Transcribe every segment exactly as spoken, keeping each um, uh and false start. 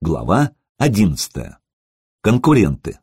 Глава одиннадцатая. Конкуренты.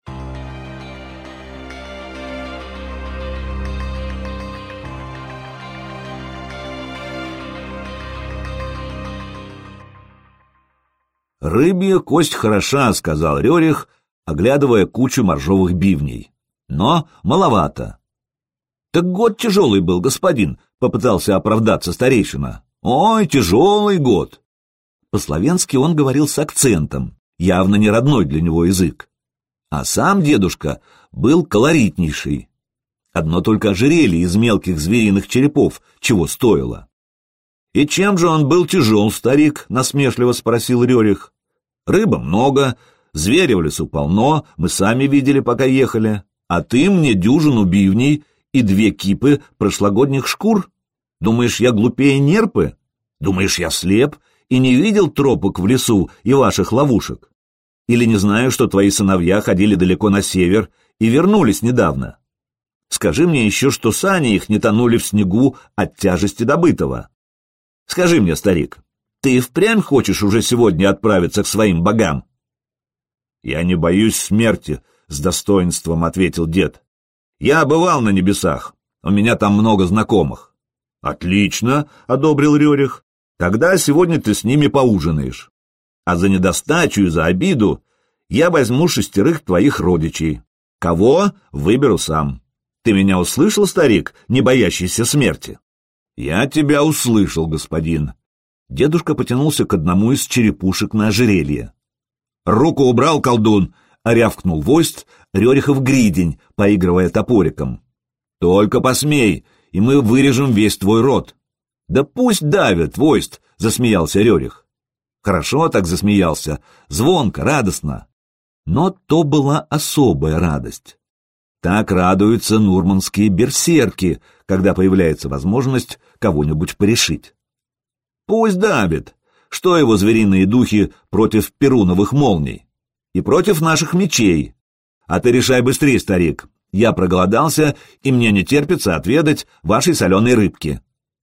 «Рыбья кость хороша», — сказал Рерих, оглядывая кучу моржовых бивней. «Но маловато». «Так год тяжелый был, господин», — попытался оправдаться старейшина. «Ой, тяжелый год». По-словенски он говорил с акцентом, явно не родной для него язык. А сам дедушка был колоритнейший. Одно только ожерелье из мелких звериных черепов чего стоило. «И чем же он был тяжел, старик?» — насмешливо спросил Рерих. «Рыба много, зверя в лесу полно, мы сами видели, пока ехали. А ты мне дюжину бивней и две кипы прошлогодних шкур? Думаешь, я глупее нерпы? Думаешь, я слеп и не видел тропок в лесу и ваших ловушек? Или не знаю, что твои сыновья ходили далеко на север и вернулись недавно? Скажи мне еще, что сани их не тонули в снегу от тяжести добытого. Скажи мне, старик, ты впрямь хочешь уже сегодня отправиться к своим богам?» «Я не боюсь смерти», — с достоинством ответил дед. «Я бывал на небесах, у меня там много знакомых». «Отлично», — одобрил Рерих. «Тогда сегодня ты с ними поужинаешь. А за недостачу и за обиду я возьму шестерых твоих родичей. Кого — выберу сам. Ты меня услышал, старик, не боящийся смерти?» «Я тебя услышал, господин». Дедушка потянулся к одному из черепушек на ожерелье. «Руку убрал, колдун!» — рявкнул войст Рерихов гридень, поигрывая топориком. «Только посмей, и мы вырежем весь твой рот». «Да пусть давят, войст!» — засмеялся Рерих. Хорошо так засмеялся, звонко, радостно. Но то была особая радость. Так радуются нурманские берсерки, когда появляется возможность кого-нибудь порешить. Пусть давит. Что его звериные духи против перуновых молний? И против наших мечей. А ты решай быстрее, старик. Я проголодался, и мне не терпится отведать вашей соленой рыбки.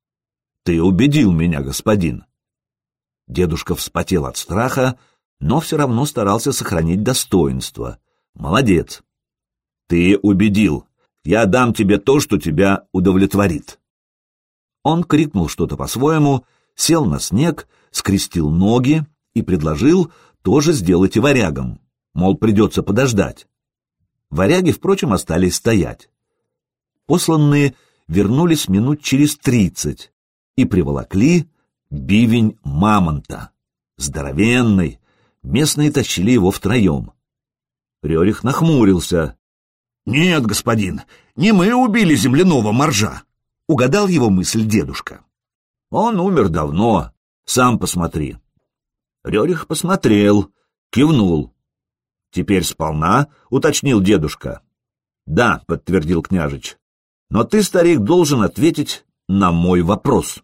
Ты убедил меня, господин. Дедушка вспотел от страха, но все равно старался сохранить достоинство. Молодец. Ты убедил. Я дам тебе то, что тебя удовлетворит. Он крикнул что-то по-своему, сел на снег, скрестил ноги и предложил тоже сделать и варягам, мол, придется подождать. Варяги, впрочем, остались стоять. Посланные вернулись минут через тридцать и приволокли бивень мамонта. Здоровенный, местные тащили его втроем. Рерих нахмурился. «Нет, господин, не мы убили земляного моржа», — угадал его мысль дедушка. «Он умер давно, сам посмотри». Рерих посмотрел, кивнул. «Теперь сполна?» — уточнил дедушка. «Да», — подтвердил княжич, — «но ты, старик, должен ответить на мой вопрос».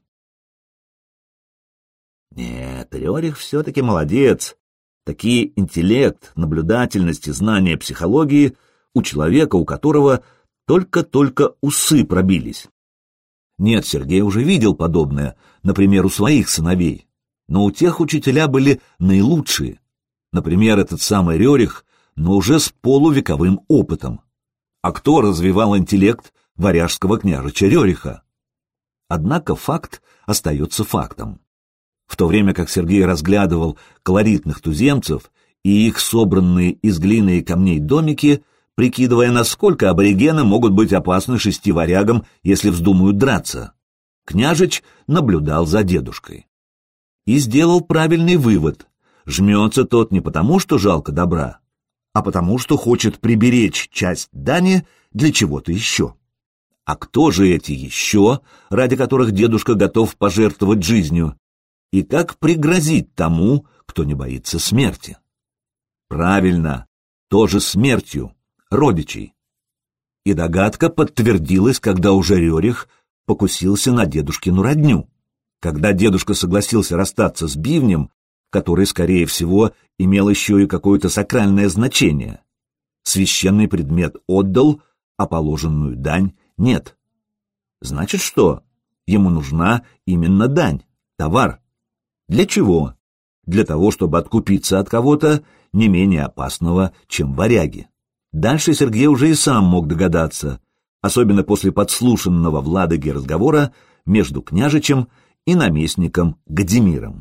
Нет, Рерих все-таки молодец. Такие интеллект, наблюдательность и знания психологии у человека, у которого только-только усы пробились. Нет, Сергей уже видел подобное, например, у своих сыновей, но у тех учителя были наилучшие. Например, этот самый Рерих, но уже с полувековым опытом. А кто развивал интеллект варяжского княжича Рериха? Однако факт остается фактом. В то время как Сергей разглядывал колоритных туземцев и их собранные из глины и камней домики, прикидывая, насколько аборигены могут быть опасны шести варягам, если вздумают драться, княжич наблюдал за дедушкой. И сделал правильный вывод. Жмется тот не потому, что жалко добра, а потому, что хочет приберечь часть дани для чего-то еще. А кто же эти еще, ради которых дедушка готов пожертвовать жизнью? И как пригрозить тому, кто не боится смерти? Правильно, тоже смертью родичей. И догадка подтвердилась, когда уже Рерих покусился на дедушкину родню. Когда дедушка согласился расстаться с бивнем, который, скорее всего, имел еще и какое-то сакральное значение. Священный предмет отдал, а положенную дань нет. Значит, что? Ему нужна именно дань, товар. Для чего? для того, чтобы откупиться от кого-то, не менее опасного, чем варяги. Дальше Сергей уже и сам мог догадаться, особенно после подслушанного в Ладоге разговора между княжичем и наместником Гадимиром.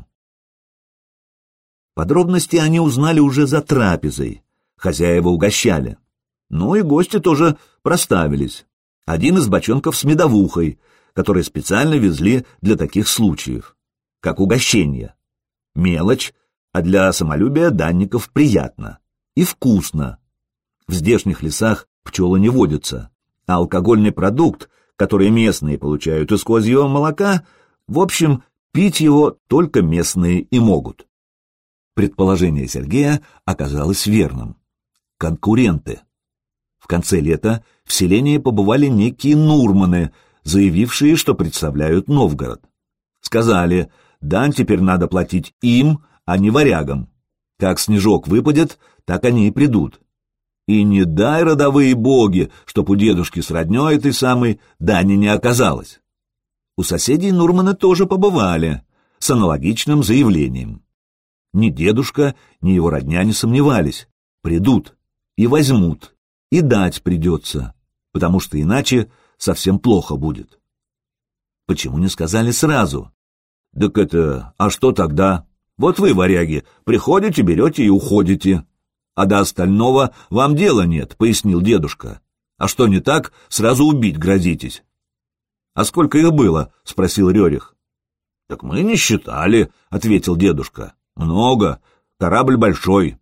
Подробности они узнали уже за трапезой, хозяева угощали. Ну и гости тоже проставились. Один из бочонков с медовухой, который специально везли для таких случаев, как угощение. Мелочь, а для самолюбия данников приятно и вкусно. В здешних лесах пчелы не водятся, а алкогольный продукт, который местные получают из козьего молока, в общем, пить его только местные и могут. Предположение Сергея оказалось верным. Конкуренты. В конце лета в селении побывали некие нурманы, заявившие, что представляют Новгород. Сказали, дань теперь надо платить им, а не варягам. Как снежок выпадет, так они и придут. И не дай, родовые боги, чтоб у дедушки с роднёй этой самой дани не оказалось. У соседей нурманы тоже побывали, с аналогичным заявлением. Ни дедушка, ни его родня не сомневались. Придут и возьмут, и дать придется, потому что иначе совсем плохо будет. Почему не сказали сразу? Так это, а что тогда? Вот вы, варяги, приходите, берете и уходите. А до остального вам дела нет, пояснил дедушка. А что не так, сразу убить грозитесь. А сколько их было? Спросил Рерих. Так мы не считали, ответил дедушка. Много, корабль большой.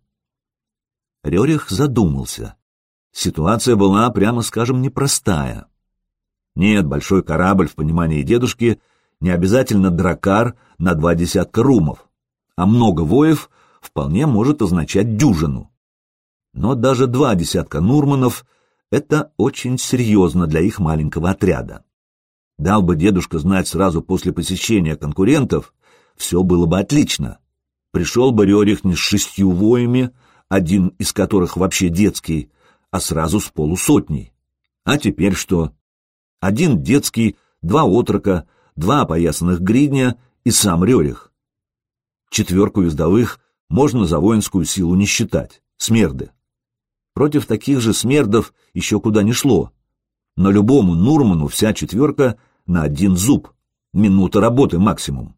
Рерих задумался. Ситуация была, прямо скажем, непростая. Нет, большой корабль, в понимании дедушки, не обязательно дракар на два десятка румов, а много воев вполне может означать дюжину. Но даже два десятка нурманов — это очень серьезно для их маленького отряда. Дал бы дедушка знать сразу после посещения конкурентов, все было бы отлично. Пришел бы Рерих не с шестью воями, один из которых вообще детский, а сразу с полусотней. А теперь что? Один детский, два отрока, два опоясанных гридня и сам Рерих. Четверку ездовых можно за воинскую силу не считать, смерды. Против таких же смердов еще куда ни шло. Но любому нурману вся четверка на один зуб, минута работы максимум.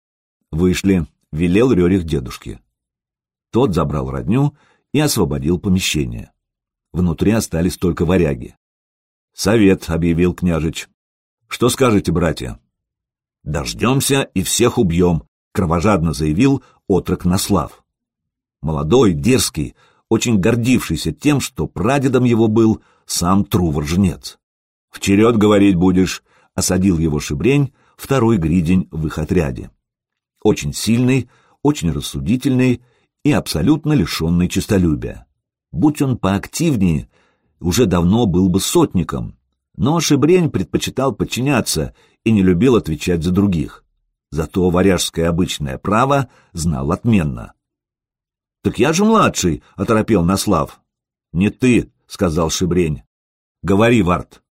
Вышли, велел Рерих дедушке. Тот забрал родню и освободил помещение. Внутри остались только варяги. «Совет», — объявил княжич. «Что скажете, братья?» «Дождемся и всех убьем», — кровожадно заявил отрок Наслав. Молодой, дерзкий, очень гордившийся тем, что прадедом его был сам Трувор-жнец. «Вперед говорить будешь», — осадил его Шибрень, второй гридень в их отряде. Очень сильный, очень рассудительный и абсолютно лишенный честолюбия. Будь он поактивнее, уже давно был бы сотником, но Шибрень предпочитал подчиняться и не любил отвечать за других. Зато варяжское обычное право знал отменно. «Так я же младший», — оторопел Наслав. «Не ты», — сказал Шибрень. «Говори, Варт».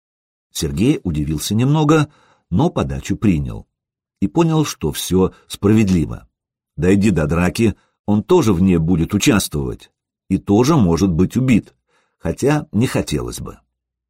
Сергей удивился немного, но подачу принял и понял, что все справедливо. Дойди до драки, он тоже в ней будет участвовать и тоже может быть убит, хотя не хотелось бы.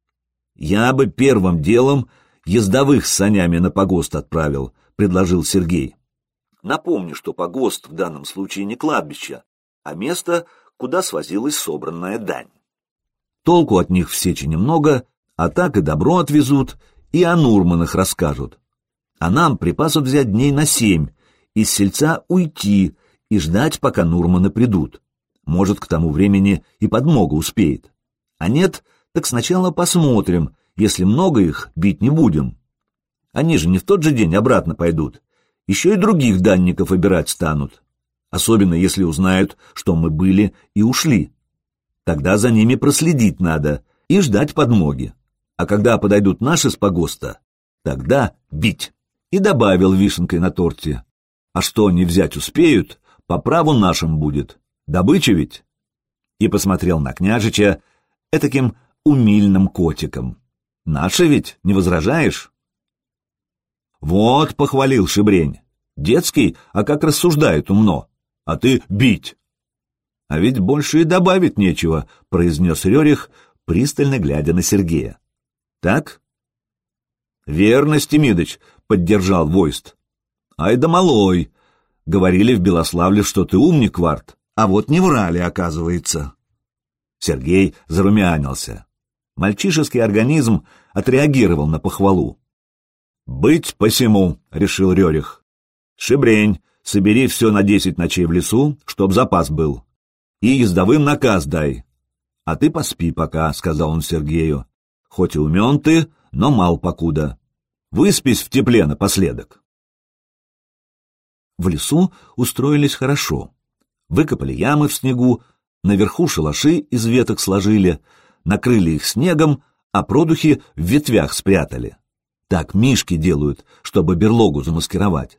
«Я бы первым делом ездовых с санями на погост отправил», — предложил Сергей. Напомню, что погост в данном случае не кладбище, а место, куда свозилась собранная дань. Толку от них в сече немного, а так и добро отвезут, и о нурманах расскажут. А нам припасов взять дней на семь, из сельца уйти и ждать, пока нурманы придут. Может, к тому времени и подмога успеет. А нет, так сначала посмотрим, если много их, бить не будем. Они же не в тот же день обратно пойдут, еще и других данников выбирать станут, особенно если узнают, что мы были и ушли. Тогда за ними проследить надо и ждать подмоги. А когда подойдут наши с погоста, тогда бить. И добавил вишенкой на торте. А что они взять успеют, по праву нашим будет. Добыча ведь? И посмотрел на княжича этаким умильным котиком. Наши ведь, не возражаешь? Вот, похвалил Шибрень. Детский, а как рассуждает умно. а ты бить. А ведь больше и добавить нечего, произнес Рерих, пристально глядя на Сергея. Так? Верно, Стемидыч, поддержал Войст. Ай да малой. Говорили в Белославле, что ты умник, Варт, а вот не врали, оказывается. Сергей зарумянился. Мальчишеский организм отреагировал на похвалу. «Быть посему», — решил Рерих. «Шибрень, собери все на десять ночей в лесу, чтоб запас был. И ездовым наказ дай. А ты поспи пока», — сказал он Сергею. «Хоть и умен ты, но мал покуда. Выспись в тепле напоследок». В лесу устроились хорошо. Выкопали ямы в снегу, наверху шалаши из веток сложили, накрыли их снегом, а продухи в ветвях спрятали. Так мишки делают, чтобы берлогу замаскировать.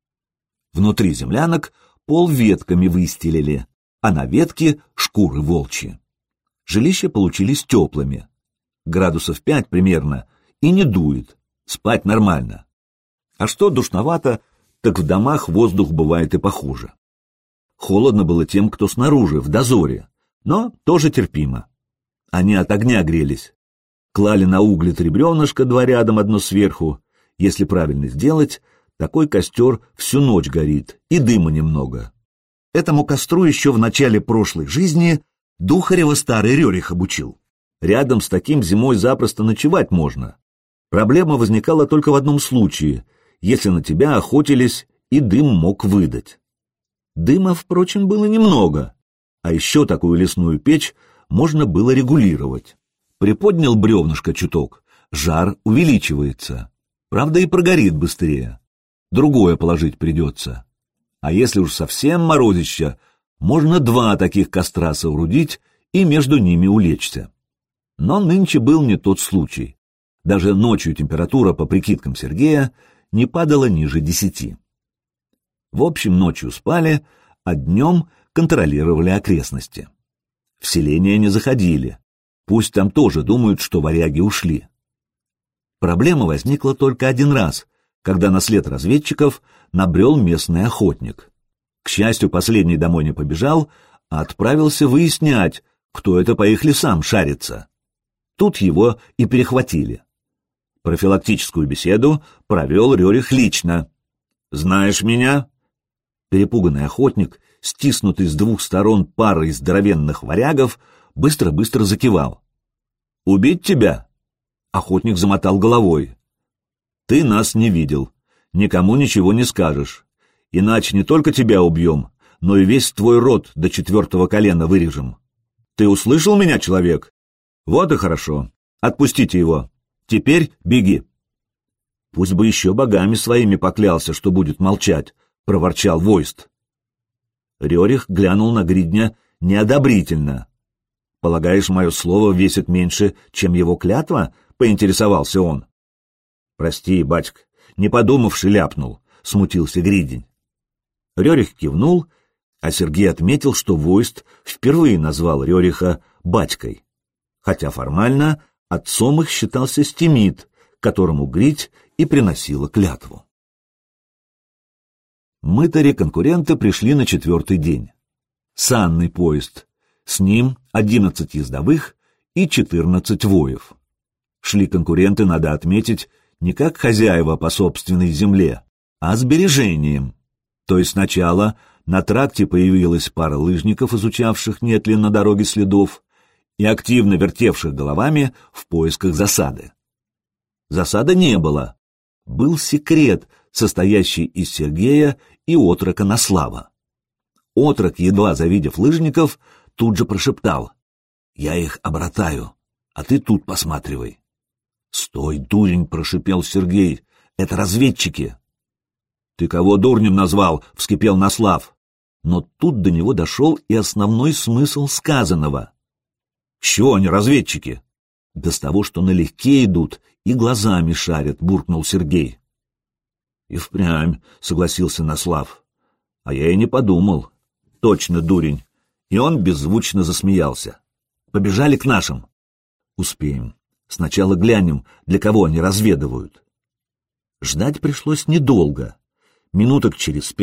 Внутри землянок пол ветками выстелили, а на ветке шкуры волчьи. Жилища получились теплыми. Градусов пять примерно, и не дует, спать нормально. А что душновато, так в домах воздух бывает и похуже. Холодно было тем, кто снаружи, в дозоре, но тоже терпимо. Они от огня грелись. Клали на угли три бревнышка, два рядом, одно сверху. Если правильно сделать, такой костер всю ночь горит, и дыма немного. Этому костру еще в начале прошлой жизни Духарева старый Рерих обучил. Рядом с таким зимой запросто ночевать можно. Проблема возникала только в одном случае, если на тебя охотились, и дым мог выдать. Дыма, впрочем, было немного, а еще такую лесную печь можно было регулировать. Приподнял бревнышко чуток, жар увеличивается. Правда, и прогорит быстрее. Другое положить придется. А если уж совсем морозище, можно два таких костра соорудить и между ними улечься. Но нынче был не тот случай. Даже ночью температура, по прикидкам Сергея, не падала ниже десяти. В общем, ночью спали, а днем контролировали окрестности. В селение не заходили. Пусть там тоже думают, что варяги ушли. Проблема возникла только один раз, когда на след разведчиков набрел местный охотник. К счастью, последний домой не побежал, а отправился выяснять, кто это по их лесам шарится. Тут его и перехватили. Профилактическую беседу провел Рерих лично. «Знаешь меня?» Перепуганный охотник, стиснутый с двух сторон парой здоровенных варягов, быстро-быстро закивал. «Убить тебя?» Охотник замотал головой. «Ты нас не видел, никому ничего не скажешь, иначе не только тебя убьем, но и весь твой род до четвертого колена вырежем. Ты услышал меня, человек? Вот и хорошо, отпустите его, теперь беги». «Пусть бы еще богами своими поклялся, что будет молчать», — проворчал Войст. Рерих глянул на Гридня неодобрительно. «Полагаешь, мое слово весит меньше, чем его клятва?» — поинтересовался он. «Прости, батька, не подумавши ляпнул», — смутился Гридень. Рерих кивнул, а Сергей отметил, что Войст впервые назвал Рериха батькой, хотя формально отцом их считался Стемид, которому Гридь и приносила клятву. Мытари-конкуренты пришли на четвертый день. Санный поезд, с ним одиннадцать ездовых и четырнадцать воев. Шли конкуренты, надо отметить, не как хозяева по собственной земле, а с бережением. То есть сначала на тракте появилась пара лыжников, изучавших, нет ли на дороге следов, и активно вертевших головами в поисках засады. Засады не было. Был секрет, состоящий из Сергея и отрока Наслава. Отрок, едва завидев лыжников, тут же прошептал: «Я их обратаю, а ты тут посматривай». «Стой, дурень!» — прошипел Сергей. «Это разведчики!» «Ты кого дурнем назвал?» — вскипел Наслав. Но тут до него дошел и основной смысл сказанного. «С чего они разведчики?» «Да с того, что налегке идут и глазами шарят», — буркнул Сергей. «И впрямь», — согласился Наслав. «А я и не подумал. Точно, дурень». И он беззвучно засмеялся. «Побежали к нашим». «Успеем. Сначала глянем, для кого они разведывают». Ждать пришлось недолго. Минуток через пять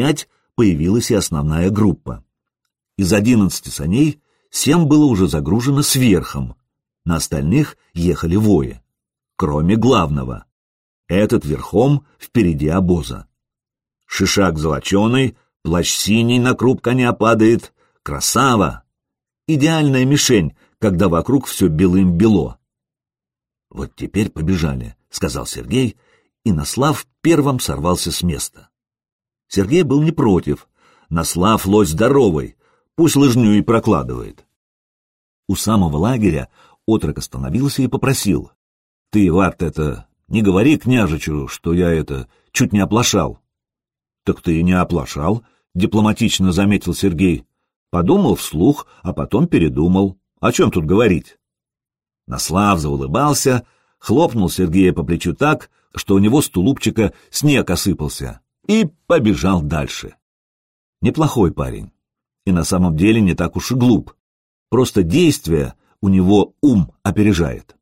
появилась и основная группа. Из одиннадцати саней семь было уже загружено сверхом, на остальных ехали вои, кроме главного. Этот верхом впереди обоза. Шишак золоченый, плащ синий на круп коня падает. Красава! Идеальная мишень, когда вокруг все белым-бело. «Вот теперь побежали», — сказал Сергей, и Наслав первым сорвался с места. Сергей был не против. Наслав лось здоровый, пусть лыжню и прокладывает. У самого лагеря отрок остановился и попросил: «Ты, Варт, это, не говори княжичу, что я это, чуть не оплошал». «Так ты и не оплошал», — дипломатично заметил Сергей. Подумал вслух, а потом передумал. О чем тут говорить? Наслав заулыбался, хлопнул Сергея по плечу так, что у него с тулупчика снег осыпался, и побежал дальше. Неплохой парень. И на самом деле не так уж и глуп. Просто действие у него ум опережает.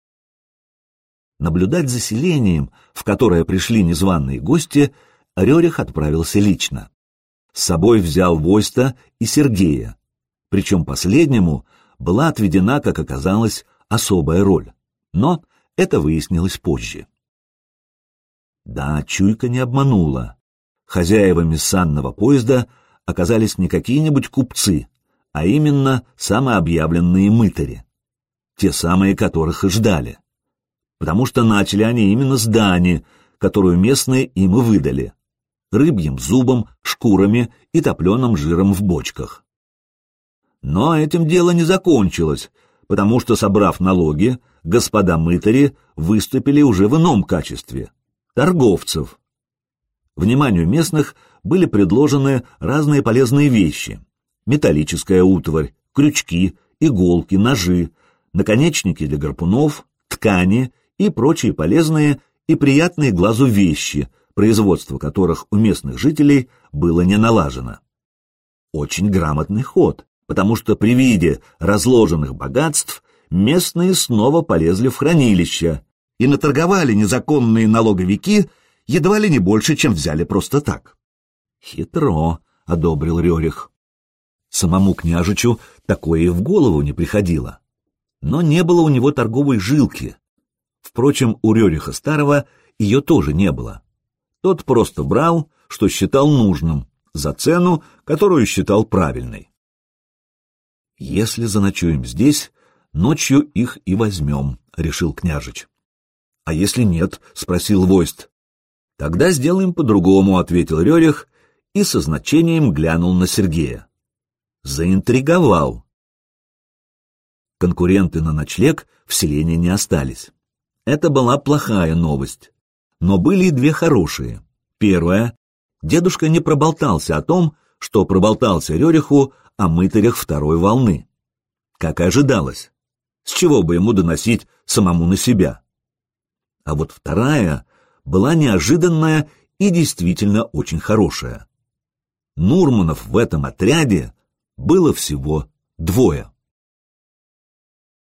Наблюдать за селением, в которое пришли незваные гости, Рерих отправился лично. С собой взял Войста и Сергея, причем последнему была отведена, как оказалось, особая роль, но это выяснилось позже. Да, чуйка не обманула. Хозяевами санного поезда оказались не какие-нибудь купцы, а именно самообъявленные мытари, те самые, которых и ждали, потому что начали они именно с дани, которую местные им и выдали: рыбьим зубом, шкурами и топленым жиром в бочках. Но этим дело не закончилось, потому что, собрав налоги, господа мытари выступили уже в ином качестве — торговцев. Вниманию местных были предложены разные полезные вещи: металлическая утварь, крючки, иголки, ножи, наконечники для гарпунов, ткани и прочие полезные и приятные глазу вещи, производство которых у местных жителей было не налажено. Очень грамотный ход, потому что при виде разложенных богатств местные снова полезли в хранилища и наторговали незаконные налоговики едва ли не больше, чем взяли просто так. «Хитро», — одобрил Рерих. Самому княжичу такое и в голову не приходило. Но не было у него торговой жилки. Впрочем, у Рериха Старого ее тоже не было. Тот просто брал, что считал нужным, за цену, которую считал правильной. «Если заночуем здесь, ночью их и возьмем», — решил княжич. «А если нет?» — спросил Войст. «Тогда сделаем по-другому», — ответил Рерих и со значением глянул на Сергея. Заинтриговал. Конкуренты на ночлег в селении не остались. Это была плохая новость. Но были и две хорошие. Первая — дедушка не проболтался о том, что проболтался Рериху о мытарях второй волны. Как и ожидалось. С чего бы ему доносить самому на себя? А вот вторая была неожиданная и действительно очень хорошая. Нурманов в этом отряде было всего двое.